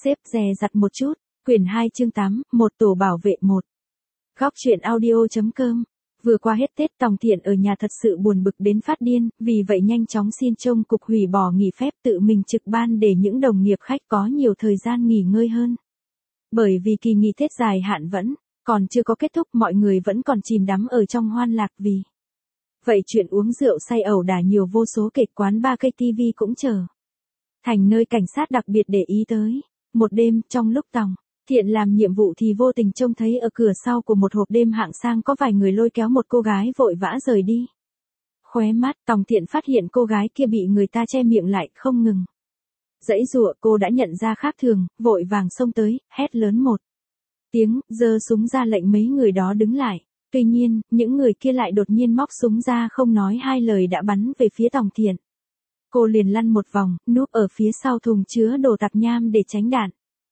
xếp dè dặt một chút. Quyển 2 chương 8, một tổ bảo vệ 1. Góc truyện audio.com. Vừa qua hết Tết, Tòng Thiện ở nhà thật sự buồn bực đến phát điên, vì vậy nhanh chóng xin trông cục hủy bỏ nghỉ phép tự mình trực ban để những đồng nghiệp khách có nhiều thời gian nghỉ ngơi hơn. Bởi vì kỳ nghỉ Tết dài hạn vẫn còn chưa có kết thúc, mọi người vẫn còn chìm đắm ở trong hoan lạc vì vậy chuyện uống rượu say ẩu đả nhiều, vô số kịch quán bar cây TV cũng trở thành nơi cảnh sát đặc biệt để ý tới. Một đêm, trong lúc Tòng Thiện làm nhiệm vụ thì vô tình trông thấy ở cửa sau của một hộp đêm hạng sang có vài người lôi kéo một cô gái vội vã rời đi. Khóe mắt, Tòng Thiện phát hiện cô gái kia bị người ta che miệng lại không ngừng giãy giụa. Cô đã nhận ra khác thường, vội vàng xông tới, hét lớn một tiếng, giơ súng ra lệnh mấy người đó đứng lại. Tuy nhiên, những người kia lại đột nhiên móc súng ra, không nói hai lời đã bắn về phía Tòng Thiện. Cô liền lăn một vòng, núp ở phía sau thùng chứa đồ tạp nham để tránh đạn.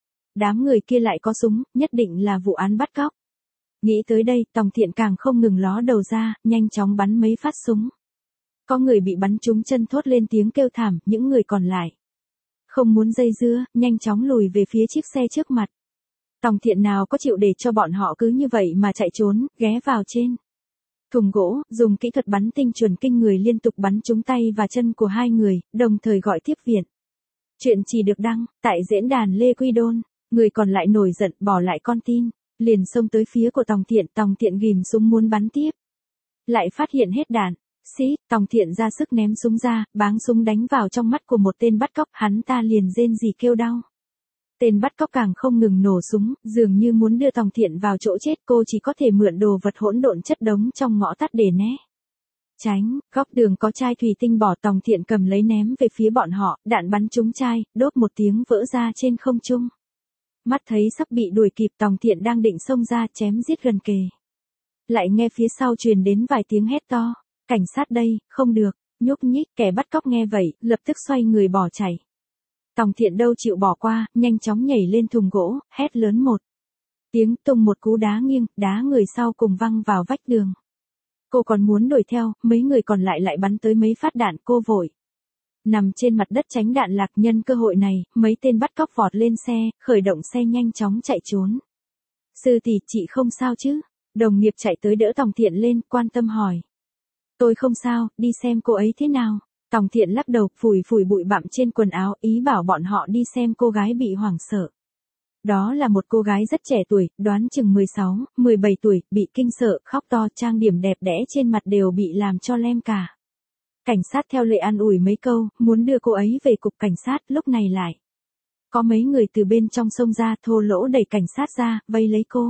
Đám người kia lại có súng, nhất định là vụ án bắt cóc. Nghĩ tới đây, Tòng Thiện càng không ngừng ló đầu ra, nhanh chóng bắn mấy phát súng. Có người bị bắn trúng chân, thốt lên tiếng kêu thảm, những người còn lại không muốn dây dưa, nhanh chóng lùi về phía chiếc xe trước mặt. Tòng Thiện nào có chịu để cho bọn họ cứ như vậy mà chạy trốn, ghé vào trên thùng gỗ, dùng kỹ thuật bắn tinh chuẩn kinh người liên tục bắn trúng tay và chân của hai người, đồng thời gọi tiếp viện. Chuyện chỉ được đăng tại diễn đàn Lê Quy Đôn. Người còn lại nổi giận, bỏ lại con tin, liền xông tới phía của Tòng Thiện. Tòng Thiện ghim súng muốn bắn tiếp, lại phát hiện hết đạn. Tòng Thiện ra sức ném súng ra, báng súng đánh vào trong mắt của một tên bắt cóc, hắn ta liền rên rỉ kêu đau. Tên bắt cóc càng không ngừng nổ súng, dường như muốn đưa Tòng Thiện vào chỗ chết. Cô chỉ có thể mượn đồ vật hỗn độn chất đống trong ngõ tắt để né tránh. Góc đường có chai thủy tinh bỏ, Tòng Thiện cầm lấy ném về phía bọn họ, đạn bắn trúng chai, đốt một tiếng vỡ ra trên không trung. Mắt thấy sắp bị đuổi kịp, Tòng Thiện đang định xông ra chém giết gần kề, lại nghe phía sau truyền đến vài tiếng hét to. Cảnh sát đây, không được nhúc nhích. Kẻ bắt cóc nghe vậy, lập tức xoay người bỏ chạy. Tòng Thiện đâu chịu bỏ qua, nhanh chóng nhảy lên thùng gỗ, hét lớn một tiếng, tung một cú đá nghiêng, đá người sau cùng văng vào vách đường. Cô còn muốn đuổi theo, mấy người còn lại bắn tới mấy phát đạn. Cô vội nằm trên mặt đất tránh đạn lạc. Nhân cơ hội này, mấy tên bắt cóc vọt lên xe, khởi động xe nhanh chóng chạy trốn. Sư tỷ, chị không sao chứ? Đồng nghiệp chạy tới đỡ Tòng Thiện lên, quan tâm hỏi. Tôi không sao, đi xem cô ấy thế nào. Tòng Thiện lắc đầu, phủi bụi bặm trên quần áo, ý bảo bọn họ đi xem cô gái bị hoảng sợ. Đó là một cô gái rất trẻ tuổi, đoán chừng 16, 17 tuổi, bị kinh sợ, khóc to, trang điểm đẹp đẽ trên mặt đều bị làm cho lem cả. Cảnh sát theo lệ an ủi mấy câu, muốn đưa cô ấy về cục cảnh sát. Lúc này lại có mấy người từ bên trong xông ra, thô lỗ đẩy cảnh sát ra, vây lấy cô.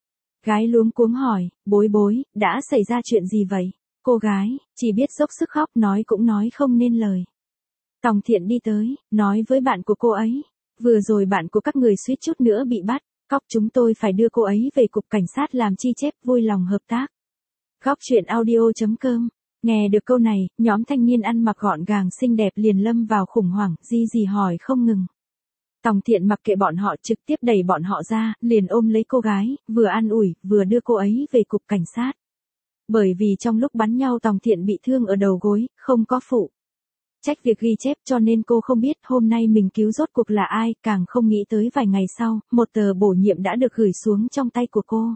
Gái luống cuống hỏi, bối, đã xảy ra chuyện gì vậy? Cô gái chỉ biết dốc sức khóc, nói cũng nói không nên lời. Tòng Thiện đi tới, nói với bạn của cô ấy, vừa rồi bạn của các người suýt chút nữa bị bắt cóc, chúng tôi phải đưa cô ấy về cục cảnh sát làm chi chép, vui lòng hợp tác. Góc truyện audio.com. Nghe được câu này, nhóm thanh niên ăn mặc gọn gàng xinh đẹp liền lâm vào khủng hoảng, gì hỏi không ngừng. Tòng Thiện mặc kệ bọn họ, trực tiếp đẩy bọn họ ra, liền ôm lấy cô gái, vừa an ủi, vừa đưa cô ấy về cục cảnh sát. Bởi vì trong lúc bắn nhau Tòng Thiện bị thương ở đầu gối, không có phụ trách việc ghi chép, cho nên cô không biết hôm nay mình cứu rốt cuộc là ai, càng không nghĩ tới vài ngày sau, một tờ bổ nhiệm đã được gửi xuống trong tay của cô.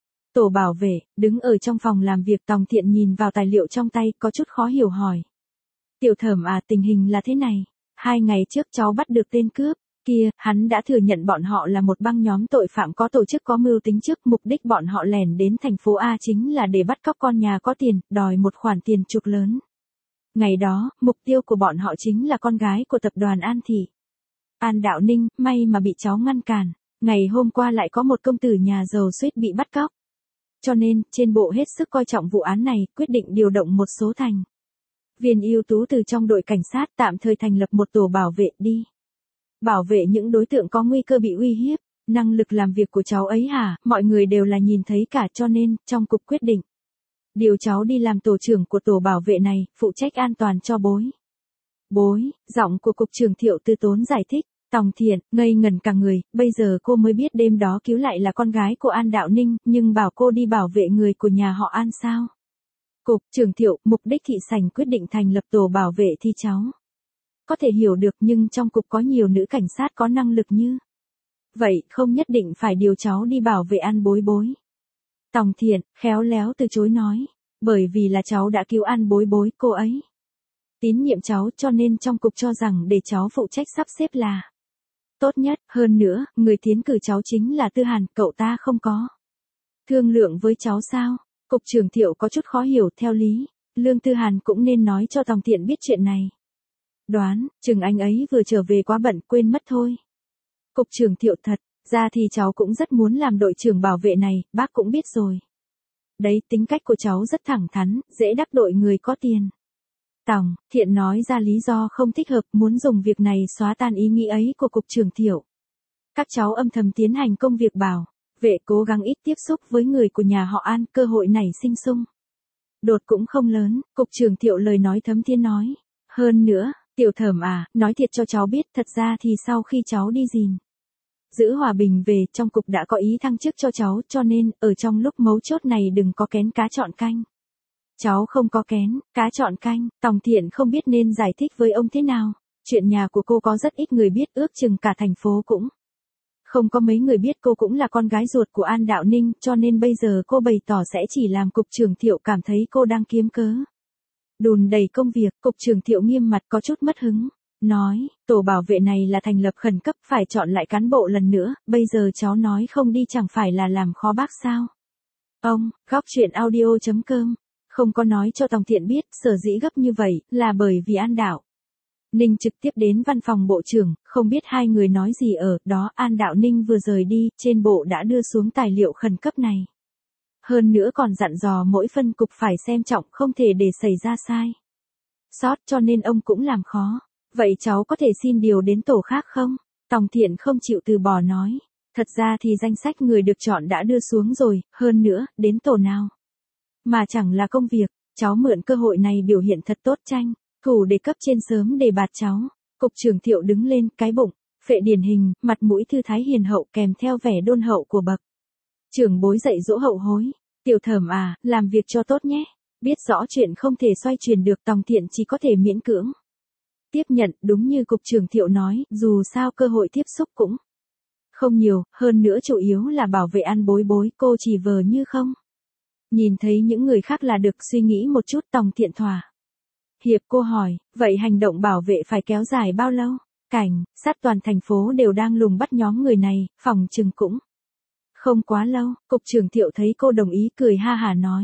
Tổ bảo vệ, đứng ở trong phòng làm việc. Tòng Thiện nhìn vào tài liệu trong tay, có chút khó hiểu hỏi. Tiểu Thẩm à, tình hình là thế này. 2 ngày trước cháu bắt được tên cướp kia, hắn đã thừa nhận bọn họ là một băng nhóm tội phạm có tổ chức, có mưu tính trước. Mục đích bọn họ lẻn đến thành phố A chính là để bắt cóc con nhà có tiền, đòi một khoản tiền chuộc lớn. Ngày đó, mục tiêu của bọn họ chính là con gái của tập đoàn An Thị, An Đạo Ninh. May mà bị cháu ngăn cản. Ngày hôm qua lại có một công tử nhà giàu suýt bị bắt cóc. Cho nên, trên bộ hết sức coi trọng vụ án này, quyết định điều động một số thành viên ưu tú từ trong đội cảnh sát, tạm thời thành lập một tổ bảo vệ đi bảo vệ những đối tượng có nguy cơ bị uy hiếp. Năng lực làm việc của cháu ấy hả, mọi người đều là nhìn thấy cả, cho nên, trong cục quyết định điều cháu đi làm tổ trưởng của tổ bảo vệ này, phụ trách an toàn cho bối. Giọng của cục trưởng Thiệu Tư Tốn giải thích. Tòng Thiện ngây ngẩn cả người, bây giờ cô mới biết đêm đó cứu lại là con gái của An Đạo Ninh, nhưng bảo cô đi bảo vệ người của nhà họ An sao? Cục trưởng Thiệu, mục đích thị sảnh quyết định thành lập tổ bảo vệ thì cháu có thể hiểu được, nhưng trong cục có nhiều nữ cảnh sát có năng lực như vậy không nhất định phải điều cháu đi bảo vệ An Bối Bối. Tòng Thiện, khéo léo từ chối nói, bởi vì là cháu đã cứu An Bối Bối cô ấy. Tín nhiệm cháu cho nên trong cục cho rằng để cháu phụ trách sắp xếp là tốt nhất, hơn nữa, người tiến cử cháu chính là Tư Hàn, cậu ta không có thương lượng với cháu sao? Cục trưởng Thiệu có chút khó hiểu, theo lý, Lương Tư Hàn cũng nên nói cho Tòng Thiện biết chuyện này. Đoán, chừng anh ấy vừa trở về quá bận quên mất thôi. Cục trưởng Thiệu thật, ra thì cháu cũng rất muốn làm đội trưởng bảo vệ này, bác cũng biết rồi. Đấy, tính cách của cháu rất thẳng thắn, dễ đắc tội người có tiền. Tòng Thiện nói ra lý do không thích hợp, muốn dùng việc này xóa tan ý nghĩ ấy của Cục trưởng Thiệu. Các cháu âm thầm tiến hành công việc bảo vệ, cố gắng ít tiếp xúc với người của nhà họ An, cơ hội nảy sinh xung đột cũng không lớn. Cục trưởng Thiệu lời nói thấm thiên nói. Hơn nữa, Tiểu Thẩm à, nói thiệt cho cháu biết, thật ra thì sau khi cháu đi gìn giữ hòa bình về, trong cục đã có ý thăng chức cho cháu, cho nên, ở trong lúc mấu chốt này đừng có kén cá chọn canh. Cháu không có kén cá chọn canh. Tòng Thiện không biết nên giải thích với ông thế nào. Chuyện nhà của cô có rất ít người biết, ước chừng cả thành phố cũng không có mấy người biết cô cũng là con gái ruột của An Đạo Ninh, cho nên bây giờ cô bày tỏ sẽ chỉ làm Cục trưởng Thiệu cảm thấy cô đang kiếm cớ đùn đẩy công việc. Cục trưởng Thiệu nghiêm mặt có chút mất hứng, nói, tổ bảo vệ này là thành lập khẩn cấp, phải chọn lại cán bộ lần nữa, bây giờ cháu nói không đi chẳng phải là làm khó bác sao? Ông, góc chuyện audio.com, không có nói cho Tòng Thiện biết, sở dĩ gấp như vậy, là bởi vì An Đạo Ninh trực tiếp đến văn phòng bộ trưởng, không biết hai người nói gì ở đó. An Đạo Ninh vừa rời đi, trên bộ đã đưa xuống tài liệu khẩn cấp này. Hơn nữa còn dặn dò mỗi phân cục phải xem trọng, không thể để xảy ra sai sót, cho nên ông cũng làm khó. Vậy cháu có thể xin điều đến tổ khác không? Tòng Thiện không chịu từ bỏ nói. Thật ra thì danh sách người được chọn đã đưa xuống rồi, hơn nữa, đến tổ nào mà chẳng là công việc, cháu mượn cơ hội này biểu hiện thật tốt, tranh thủ để cấp trên sớm đề bạt cháu. Cục trưởng Thiệu đứng lên, cái bụng phệ điển hình, mặt mũi thư thái hiền hậu kèm theo vẻ đôn hậu của bậc trưởng bối dạy dỗ hậu hối. Tiểu Thẩm à, làm việc cho tốt nhé. Biết rõ chuyện không thể xoay chuyển được, Tòng Thiện chỉ có thể miễn cưỡng tiếp nhận. Đúng như Cục trưởng Thiệu nói, dù sao cơ hội tiếp xúc cũng không nhiều, hơn nữa chủ yếu là bảo vệ An Bối Bối, cô chỉ vờ như không nhìn thấy những người khác là được. Suy nghĩ một chút, Tòng Thiện thỏa hiệp. Cô hỏi, vậy hành động bảo vệ phải kéo dài bao lâu? Cảnh sát toàn thành phố đều đang lùng bắt nhóm người này, phòng chừng cũng không quá lâu. Cục trưởng Thiệu thấy cô đồng ý, cười ha hả nói,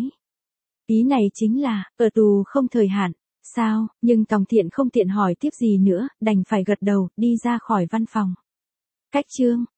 ý này chính là ở tù không thời hạn sao? Nhưng Tòng Thiện không tiện hỏi tiếp gì nữa, đành phải gật đầu, đi ra khỏi văn phòng. Cách chương